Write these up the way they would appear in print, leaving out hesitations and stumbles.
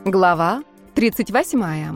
Глава 38.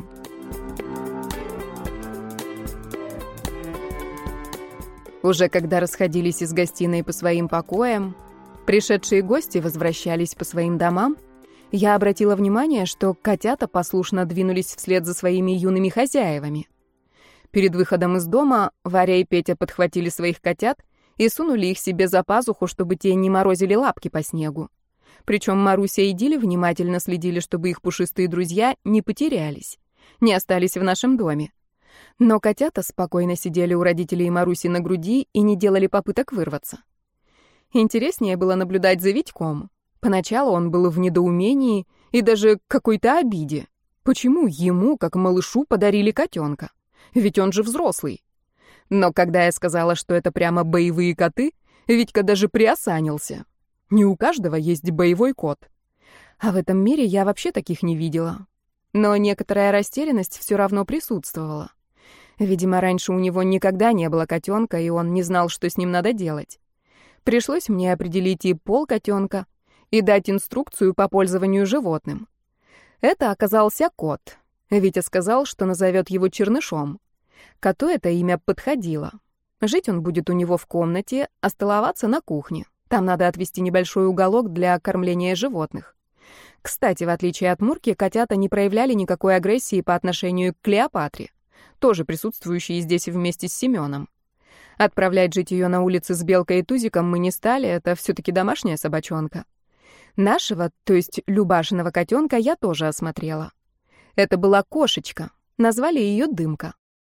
Уже когда расходились из гостиной по своим покоям, пришедшие гости возвращались по своим домам, я обратила внимание, что котята послушно двинулись вслед за своими юными хозяевами. Перед выходом из дома Варя и Петя подхватили своих котят и сунули их себе за пазуху, чтобы те не морозили лапки по снегу. Причем Маруся и Диля внимательно следили, чтобы их пушистые друзья не потерялись, не остались в нашем доме. Но котята спокойно сидели у родителей Маруси на груди и не делали попыток вырваться. Интереснее было наблюдать за Витьком. Поначалу он был в недоумении и даже какой-то обиде. Почему ему, как малышу, подарили котенка? Ведь он же взрослый. Но когда я сказала, что это прямо боевые коты, Витька даже приосанился. Не у каждого есть боевой кот. А в этом мире я вообще таких не видела. Но некоторая растерянность все равно присутствовала. Видимо, раньше у него никогда не было котенка, и он не знал, что с ним надо делать. Пришлось мне определить и пол котенка, и дать инструкцию по пользованию животным. Это оказался кот. Витя сказал, что назовет его Чернышом. Коту это имя подходило. Жить он будет у него в комнате, а столоваться на кухне. Там надо отвести небольшой уголок для кормления животных. Кстати, в отличие от Мурки, котята не проявляли никакой агрессии по отношению к Клеопатре, тоже присутствующей здесь вместе с Семеном. Отправлять жить ее на улице с Белкой и Тузиком мы не стали, это все-таки домашняя собачонка. Нашего, то есть Любашиного котенка, я тоже осмотрела. Это была кошечка, назвали ее Дымка.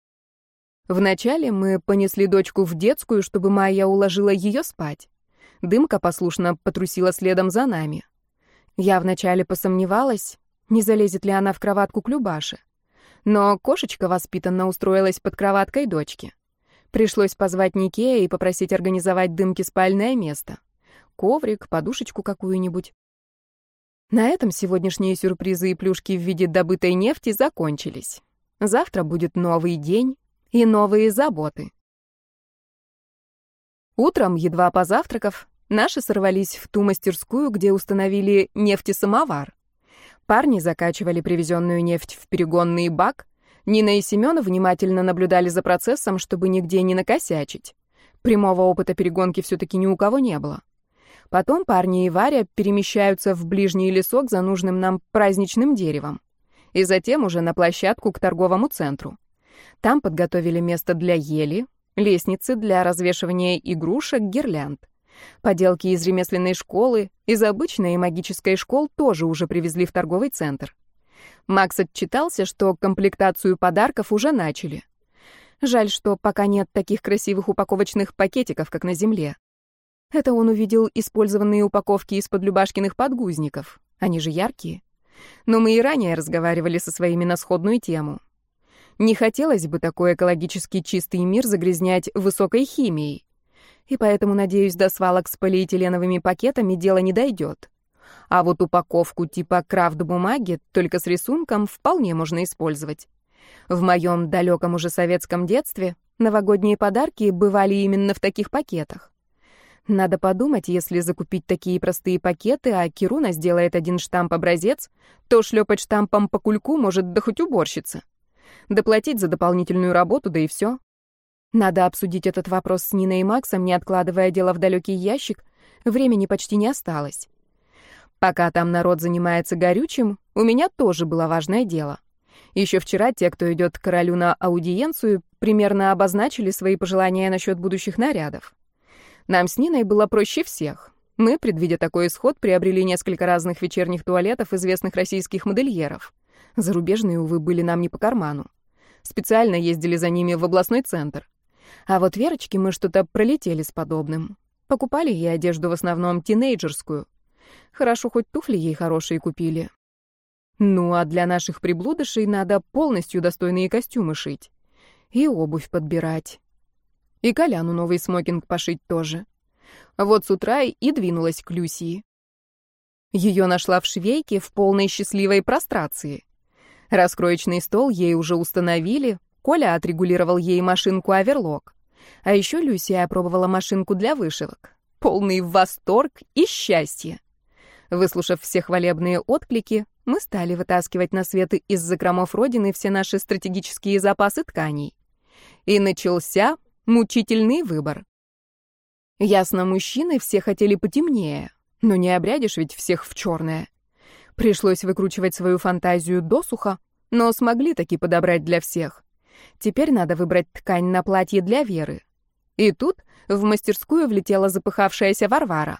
Вначале мы понесли дочку в детскую, чтобы Майя уложила ее спать. Дымка послушно потрусила следом за нами. Я вначале посомневалась, не залезет ли она в кроватку к Любаше. Но кошечка воспитанно устроилась под кроваткой дочки. Пришлось позвать Никея и попросить организовать Дымке спальное место. Коврик, подушечку какую-нибудь. На этом сегодняшние сюрпризы и плюшки в виде добытой нефти закончились. Завтра будет новый день и новые заботы. Утром, едва позавтракав, наши сорвались в ту мастерскую, где установили нефтесамовар. Парни закачивали привезенную нефть в перегонный бак. Нина и Семен внимательно наблюдали за процессом, чтобы нигде не накосячить. Прямого опыта перегонки все-таки ни у кого не было. Потом парни и Варя перемещаются в ближний лесок за нужным нам праздничным деревом. И затем уже на площадку к торговому центру. Там подготовили место для ели, лестницы для развешивания игрушек, гирлянд. Поделки из ремесленной школы, из обычной и магической школ тоже уже привезли в торговый центр. Макс отчитался, что комплектацию подарков уже начали. Жаль, что пока нет таких красивых упаковочных пакетиков, как на земле. Это он увидел использованные упаковки из-под Любашкиных подгузников. Они же яркие. Но мы и ранее разговаривали со своими на сходную тему. Не хотелось бы такой экологически чистый мир загрязнять высокой химией. И поэтому, надеюсь, до свалок с полиэтиленовыми пакетами дело не дойдет. А вот упаковку типа крафт-бумаги, только с рисунком, вполне можно использовать. В моем далеком уже советском детстве новогодние подарки бывали именно в таких пакетах. Надо подумать, если закупить такие простые пакеты, а Кируна сделает один штамп-образец, то шлепать штампом по кульку может да хоть уборщица. Доплатить за дополнительную работу, да и все. Надо обсудить этот вопрос с Ниной и Максом, не откладывая дело в далекий ящик. Времени почти не осталось. Пока там народ занимается горючим, у меня тоже было важное дело. Еще вчера те, кто идет к королю на аудиенцию, примерно обозначили свои пожелания насчет будущих нарядов. Нам с Ниной было проще всех. Мы, предвидя такой исход, приобрели несколько разных вечерних туалетов известных российских модельеров. Зарубежные, увы, были нам не по карману. Специально ездили за ними в областной центр. А вот Верочке мы что-то пролетели с подобным. Покупали ей одежду в основном тинейджерскую. Хорошо, хоть туфли ей хорошие купили. Ну, а для наших приблудышей надо полностью достойные костюмы шить. И обувь подбирать. И Коляну новый смокинг пошить тоже. Вот с утра и двинулась к Люсии. Ее нашла в швейке в полной счастливой прострации. Раскроечный стол ей уже установили, Коля отрегулировал ей машинку оверлок. А еще Люсия опробовала машинку для вышивок. Полный восторг и счастье. Выслушав все хвалебные отклики, мы стали вытаскивать на свет из закромов Родины все наши стратегические запасы тканей. И начался мучительный выбор. Ясно, мужчины все хотели потемнее, но не обрядишь ведь всех в черное. Пришлось выкручивать свою фантазию досуха, но смогли таки подобрать для всех. Теперь надо выбрать ткань на платье для Веры. И тут в мастерскую влетела запыхавшаяся Варвара.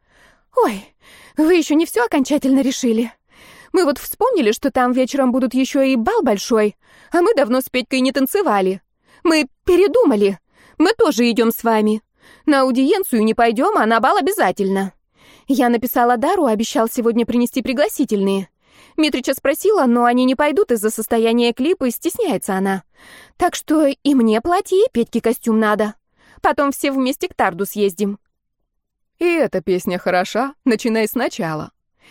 «Ой, вы еще не все окончательно решили? Мы вот вспомнили, что там вечером будут еще и бал большой, а мы давно с Петькой не танцевали. Мы передумали. Мы тоже идем с вами. На аудиенцию не пойдем, а на бал обязательно. Я написала Дару, обещал сегодня принести пригласительные. Митрича спросила, но они не пойдут из-за состояния клипа, стесняется она. Так что и мне платье, и Петьке костюм надо. Потом все вместе к Тарду съездим». И эта песня хороша, начинай сначала.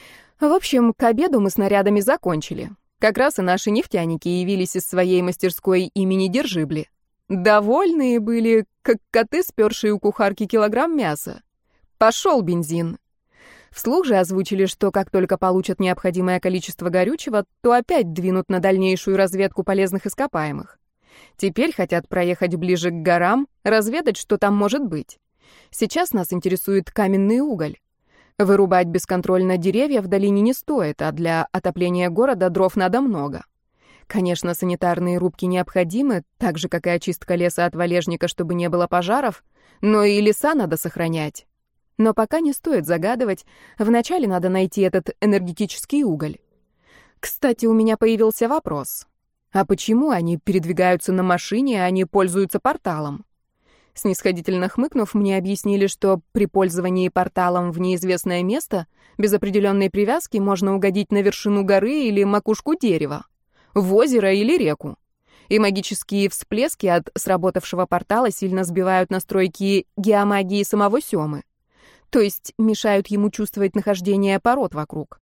В общем, к обеду мы с нарядами закончили. Как раз и наши нефтяники явились из своей мастерской имени Держибли. Довольные были, как коты, спершие у кухарки килограмм мяса. Пошел бензин. Вслух же озвучили, что как только получат необходимое количество горючего, то опять двинут на дальнейшую разведку полезных ископаемых. Теперь хотят проехать ближе к горам, разведать, что там может быть. Сейчас нас интересует каменный уголь. Вырубать бесконтрольно деревья в долине не стоит, а для отопления города дров надо много. Конечно, санитарные рубки необходимы, так же, как и очистка леса от валежника, чтобы не было пожаров, но и леса надо сохранять. Но пока не стоит загадывать, вначале надо найти этот энергетический уголь. Кстати, у меня появился вопрос. А почему они передвигаются на машине, а не пользуются порталом? Снисходительно хмыкнув, мне объяснили, что при пользовании порталом в неизвестное место без определенной привязки можно угодить на вершину горы или макушку дерева, в озеро или реку. И магические всплески от сработавшего портала сильно сбивают настройки геомагии самого Сёмы. То есть мешают ему чувствовать нахождение пород вокруг.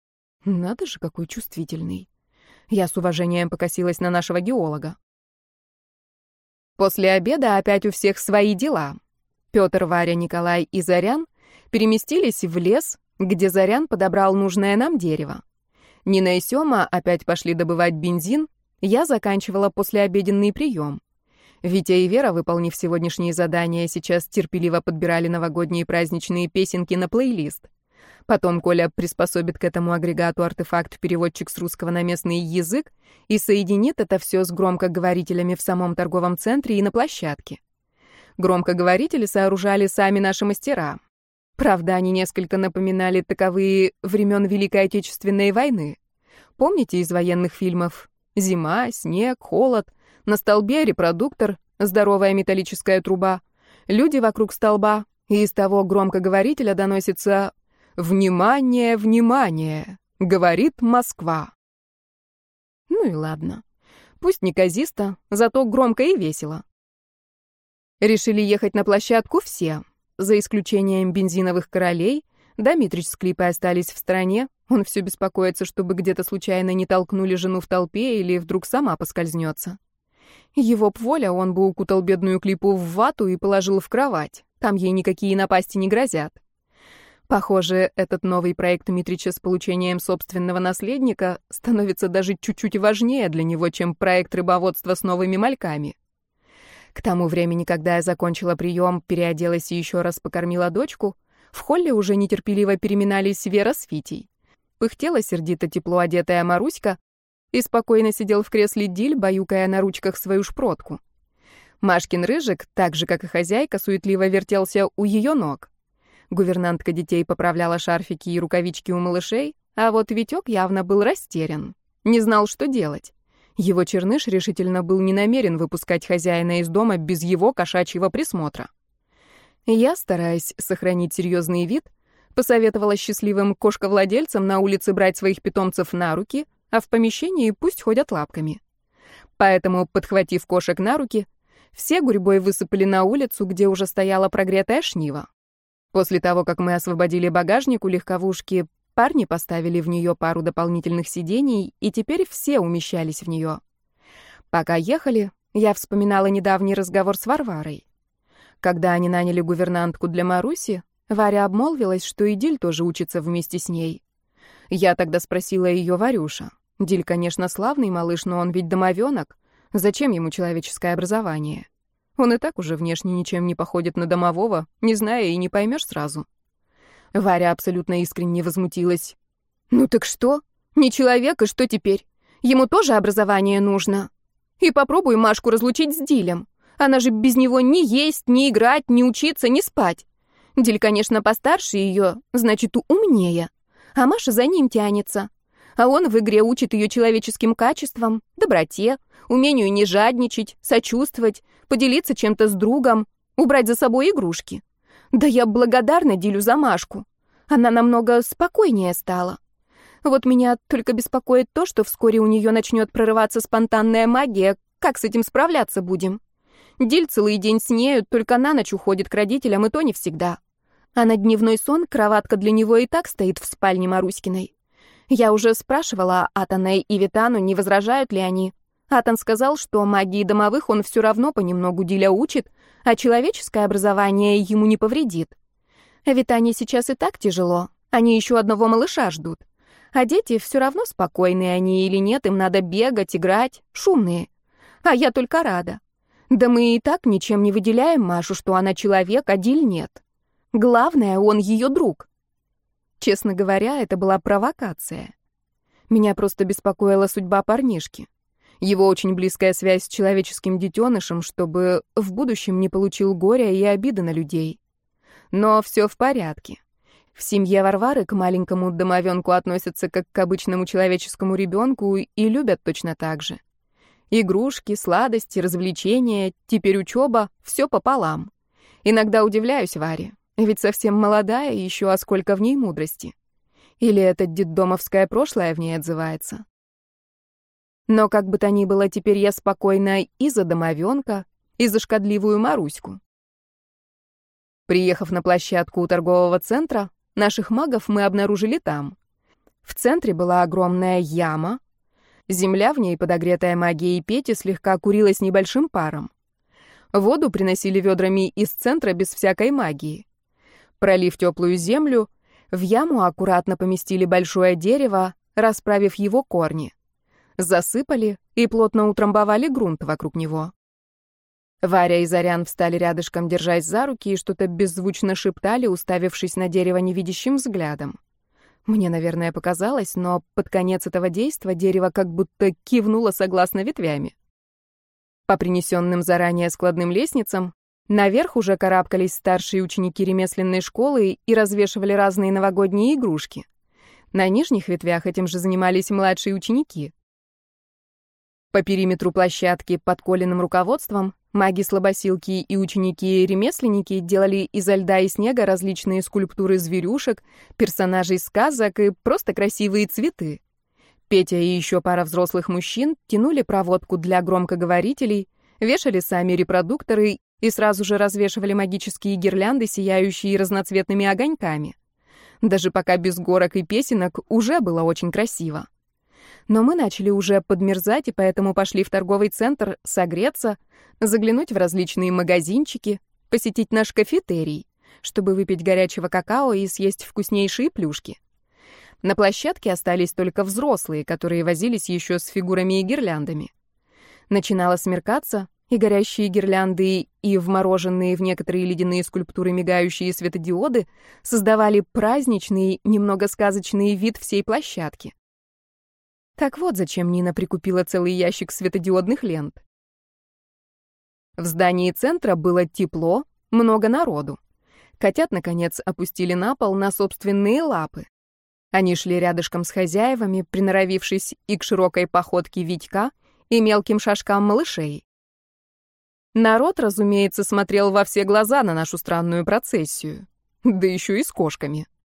Надо же, какой чувствительный. Я с уважением покосилась на нашего геолога. После обеда опять у всех свои дела. Пётр, Варя, Николай и Зарян переместились в лес, где Зарян подобрал нужное нам дерево. Нина и Сёма опять пошли добывать бензин, я заканчивала послеобеденный прием. Витя и Вера, выполнив сегодняшние задания, сейчас терпеливо подбирали новогодние праздничные песенки на плейлист. Потом Коля приспособит к этому агрегату артефакт-переводчик с русского на местный язык и соединит это все с громкоговорителями в самом торговом центре и на площадке. Громкоговорители сооружали сами наши мастера. Правда, они несколько напоминали таковые времен Великой Отечественной войны. Помните из военных фильмов? Зима, снег, холод, на столбе репродуктор, здоровая металлическая труба, люди вокруг столба, и из того громкоговорителя доносится «Внимание, внимание! Говорит Москва!» Ну и ладно. Пусть неказисто, зато громко и весело. Решили ехать на площадку все, за исключением бензиновых королей. Да, Митрич с Клипой остались в стороне. Он все беспокоится, чтобы где-то случайно не толкнули жену в толпе или вдруг сама поскользнется. Его б воля, он бы укутал бедную Клипу в вату и положил в кровать. Там ей никакие напасти не грозят. Похоже, этот новый проект Митрича с получением собственного наследника становится даже чуть-чуть важнее для него, чем проект рыбоводства с новыми мальками. К тому времени, когда я закончила прием, переоделась и еще раз покормила дочку, в холле уже нетерпеливо переминались Вера с Витей. Пыхтела сердито тепло одетая Маруська и спокойно сидел в кресле Диль, баюкая на ручках свою шпротку. Машкин Рыжик, так же, как и хозяйка, суетливо вертелся у ее ног. Гувернантка детей поправляла шарфики и рукавички у малышей, а вот Витек явно был растерян. Не знал, что делать. Его черныш решительно был не намерен выпускать хозяина из дома без его кошачьего присмотра. Я, стараясь сохранить серьезный вид, посоветовала счастливым кошковладельцам на улице брать своих питомцев на руки, а в помещении пусть ходят лапками. Поэтому, подхватив кошек на руки, все гурьбой высыпали на улицу, где уже стояла прогретая шнива. После того, как мы освободили багажник у легковушки, парни поставили в нее пару дополнительных сидений, и теперь все умещались в нее. Пока ехали, я вспоминала недавний разговор с Варварой. Когда они наняли гувернантку для Маруси, Варя обмолвилась, что и Диль тоже учится вместе с ней. Я тогда спросила ее Варюша. Диль, конечно, славный малыш, но он ведь домовенок. Зачем ему человеческое образование? Он и так уже внешне ничем не походит на домового, не зная и не поймешь сразу. Варя абсолютно искренне возмутилась. «Ну так что? Не человек, и что теперь? Ему тоже образование нужно. И попробуй Машку разлучить с Дилем. Она же без него ни есть, ни играть, ни учиться, ни спать. Диль, конечно, постарше ее, значит, умнее. А Маша за ним тянется. А он в игре учит ее человеческим качествам, доброте, умению не жадничать, сочувствовать, поделиться чем-то с другом, убрать за собой игрушки. Да я благодарна Дилю за Машку. Она намного спокойнее стала. Вот меня только беспокоит то, что вскоре у нее начнет прорываться спонтанная магия. Как с этим справляться будем? Диль целый день с нею, только на ночь уходит к родителям, и то не всегда. А на дневной сон кроватка для него и так стоит в спальне Маруськиной. Я уже спрашивала Атана и Витану, не возражают ли они. Атан сказал, что магии домовых он все равно понемногу Диля учит, а человеческое образование ему не повредит. Витане сейчас и так тяжело, они еще одного малыша ждут. А дети все равно спокойные они или нет, им надо бегать, играть, шумные. А я только рада. Да мы и так ничем не выделяем Машу, что она человек, а Диль нет. Главное, он ее друг. Честно говоря, это была провокация. Меня просто беспокоила судьба парнишки. Его очень близкая связь с человеческим детенышем, чтобы в будущем не получил горя и обиды на людей. Но все в порядке. В семье Варвары к маленькому домовенку относятся как к обычному человеческому ребенку и любят точно так же. Игрушки, сладости, развлечения, теперь учеба — все пополам. Иногда удивляюсь Варе, ведь совсем молодая еще, а сколько в ней мудрости. Или это детдомовское прошлое в ней отзывается. Но как бы то ни было, теперь я спокойна и за домовенка, и за шкодливую Маруську. Приехав на площадку у торгового центра, наших магов мы обнаружили там. В центре была огромная яма. Земля в ней, подогретая магией Пети, слегка курилась небольшим паром. Воду приносили ведрами из центра без всякой магии. Пролив теплую землю, в яму аккуратно поместили большое дерево, расправив его корни. Засыпали и плотно утрамбовали грунт вокруг него. Варя и Зарян встали рядышком, держась за руки, и что-то беззвучно шептали, уставившись на дерево невидящим взглядом. Мне, наверное, показалось, но под конец этого действа дерево как будто кивнуло согласно ветвями. По принесенным заранее складным лестницам наверх уже карабкались старшие ученики ремесленной школы и развешивали разные новогодние игрушки. На нижних ветвях этим же занимались младшие ученики. По периметру площадки под Колиным руководством маги-слабосилки и ученики-ремесленники делали изо льда и снега различные скульптуры зверюшек, персонажей сказок и просто красивые цветы. Петя и еще пара взрослых мужчин тянули проводку для громкоговорителей, вешали сами репродукторы и сразу же развешивали магические гирлянды, сияющие разноцветными огоньками. Даже пока без горок и песенок уже было очень красиво. Но мы начали уже подмерзать, и поэтому пошли в торговый центр согреться, заглянуть в различные магазинчики, посетить наш кафетерий, чтобы выпить горячего какао и съесть вкуснейшие плюшки. На площадке остались только взрослые, которые возились еще с фигурами и гирляндами. Начинало смеркаться, и горящие гирлянды и вмороженные в некоторые ледяные скульптуры мигающие светодиоды создавали праздничный, немного сказочный вид всей площадки. Так вот, зачем Нина прикупила целый ящик светодиодных лент. В здании центра было тепло, много народу. Котят, наконец, опустили на пол на собственные лапы. Они шли рядышком с хозяевами, приноровившись и к широкой походке Витька, и мелким шажкам малышей. Народ, разумеется, смотрел во все глаза на нашу странную процессию. Да еще и с кошками.